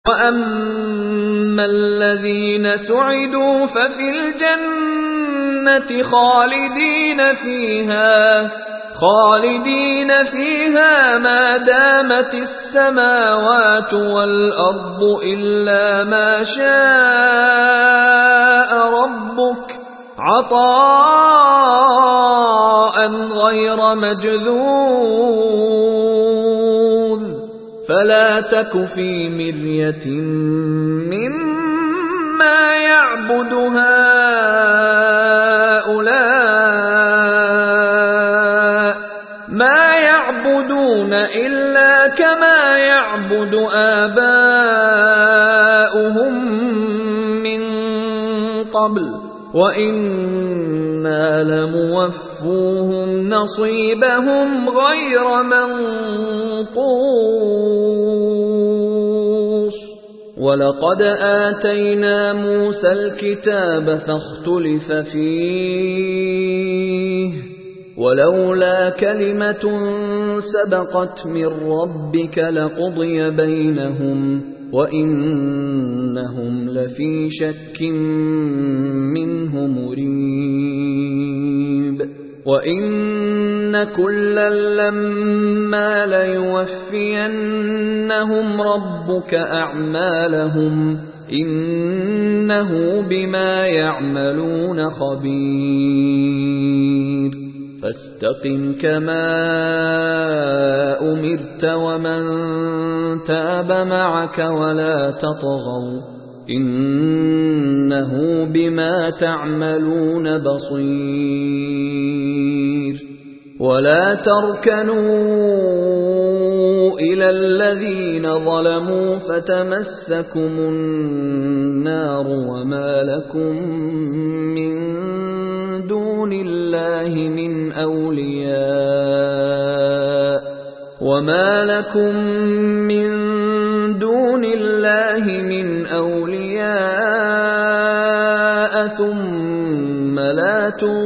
وَأَمَّا الَّذِينَ سُعِدُوا فَفِي الْجَنَّةِ خَالِدِينَ فِيهَا مَا دَامَتِ السَّمَاوَاتُ وَالْأَرْضُ إِلَّا مَا شَاءَ رَبُّكَ عَطَاءً غَيْرَ مَجْذُوذٍ فَلَا تَكُ فِي مِرْيَةٍ مِّمَّا يَعْبُدُ هَٰؤُلَاءِ مَا يَعْبُدُونَ إِلَّا كَمَا يَعْبُدُ آبَاؤُهُم مِّن قَبْلُ وَإِنَّا لَمُوَفُّوهُمْ نَصِيبَهُمْ غَيْرَ مَنقُوصٍ وَلَقَدْ آتَيْنَا مُوسَى الْكِتَابَ فَاخْتُلِفَ فِيهِ وَلَوْلَا كَلِمَةٌ سَبَقَتْ مِن رَّبِّكَ لَقُضِيَ بَيْنَهُمْ وَإِنَّهُمْ لَفِي شَكٍّ مِّنْهُ مُرِيبٍ وَإِنَّ كُلًّا لَّمَّا لَيُوَفِّيَنَّهُمْ رَبُّكَ أَعْمَالَهُمْ إِنَّهُ بِمَا يَعْمَلُونَ خَبِيرٌ فَاسْتَقِمْ كَمَا أُمِرْتَ وَمَن تَابَ مَعَكَ وَلَا تَطْغَوْا إِنَّهُ بِمَا تَعْمَلُونَ بَصِيرٌ وَلَا تَرْكَنُوا إِلَى الَّذِينَ ظَلَمُوا فَتَمَسَّكُمُ النَّارُ وَمَا لَكُم مِّن دُونِ اللَّهِ مِنْ أَوْلِيَاءَ ثُمَّ لَا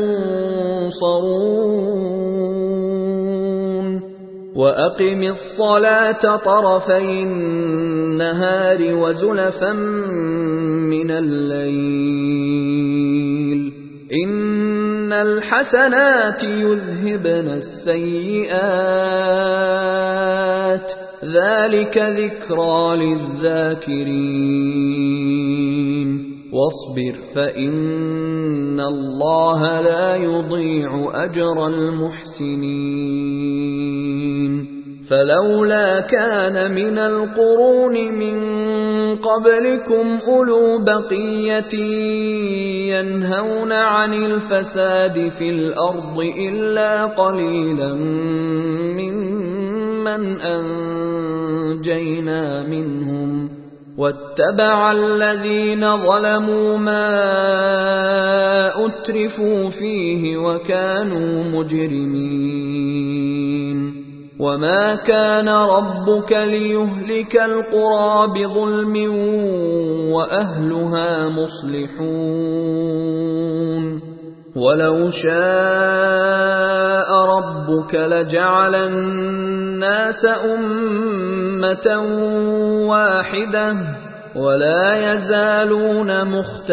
تُنصَرُونَ وَأَقِمِ الصَّلَاةَ طَرَفَيِ النَّهَارِ وَزُلَفًا مِّنَ اللَّيْلِ إِنَّ الْحَسَنَاتِ يُذْهِبْنَ السَّيِّئَاتِ ذَلِكَ ذِكْرَىٰ لِلذَّاكِرِينَ وَاصْبِرْ فَإِنَّ اللَّهَ لَا يُضِيعُ أَجْرَ الْمُحْسِنِينَ فَلَوْلَا كَانَ مِنَ الْقُرُونِ مِن قَبْلِكُمْ أُولُو بَقِيَّةٍ يَنْهَوْنَ عَنِ الْفَسَادِ فِي الْأَرْضِ إِلَّا قَلِيلًا مِّمَّنْ أَنجَيْنَا مِنْهُمْ وَاتَّبَعَ الَّذِينَ ظَلَمُوا مَا أُتْرِفُوا فِيهِ وَكَانُوا مُجْرِمِينَ وَمَا كَانَ رَبُّكَ لِيُهْلِكَ الْقُرَىٰ بِظُلْمٍ وَأَهْلُهَا مُصْلِحُونَ وَلَوْ شَاءَ رَبُّكَ لَجَعَلَ النَّاسَ أُمَّةً وَاحِدَةً وَلَا يَزَالُونَ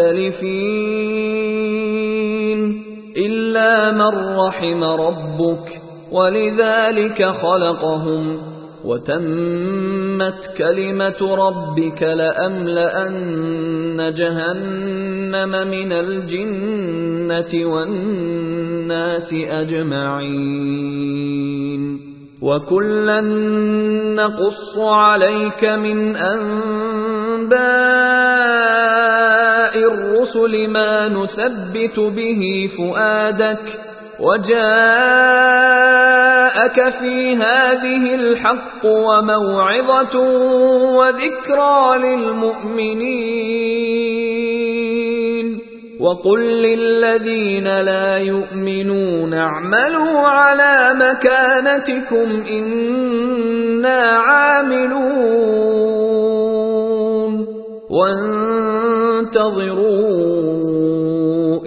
مُخْتَلِفِينَ إِلَّا مَن رَّحِمَ رَبُّكَ وَلِذَٰلِكَ خَلَقَهُمْ وَتَمَّتْ كَلِمَةُ رَبِّكَ لَأَمْلَأَنَّ جَهَنَّمَ مِنَ الْجِنَّةِ وَالنَّاسِ أَجْمَعِينَ وَكُلًّا نَّقُصُّ عَلَيْكَ مِنْ أَنبَاءِ الرُّسُلِ مَا نُثَبِّتُ بِهِ فُؤَادَكَ وَجَاءَكَ فِي هَٰذِهِ الْحَقُّ وَمَوْعِظَةٌ وَذِكْرَىٰ لِلْمُؤْمِنِينَ وَقُل لِّلَّذِينَ لَا يُؤْمِنُونَ اعْمَلُوا عَلَىٰ مَكَانَتِكُمْ إِنَّا عَامِلُونَ وَانتَظِرُوا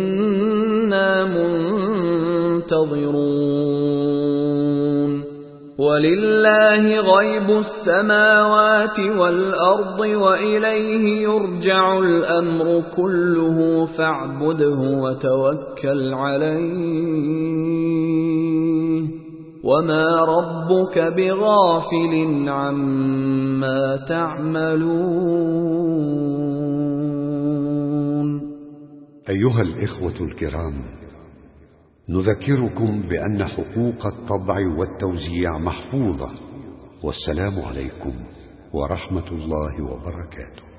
إِنَّا منتظرون ولله غيب السماوات والأرض وإليه يرجع الأمر كله فاعبده وتوكل عليه وما ربك بغافل عما تعملون. أيها الإخوة الكرام، نذكركم بأن حقوق الطبع والتوزيع محفوظة. والسلام عليكم ورحمة الله وبركاته.